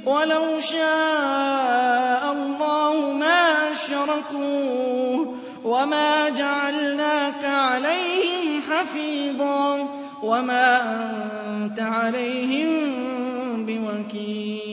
وَلَوْ شَاءَ اللَّهُ مَا أَشْرَكُوا وَمَا جَعَلْنَاكَ عَلَيْهِمْ حَفِيظًا وَمَا أَنتَ عَلَيْهِم بِوَكِيلٍ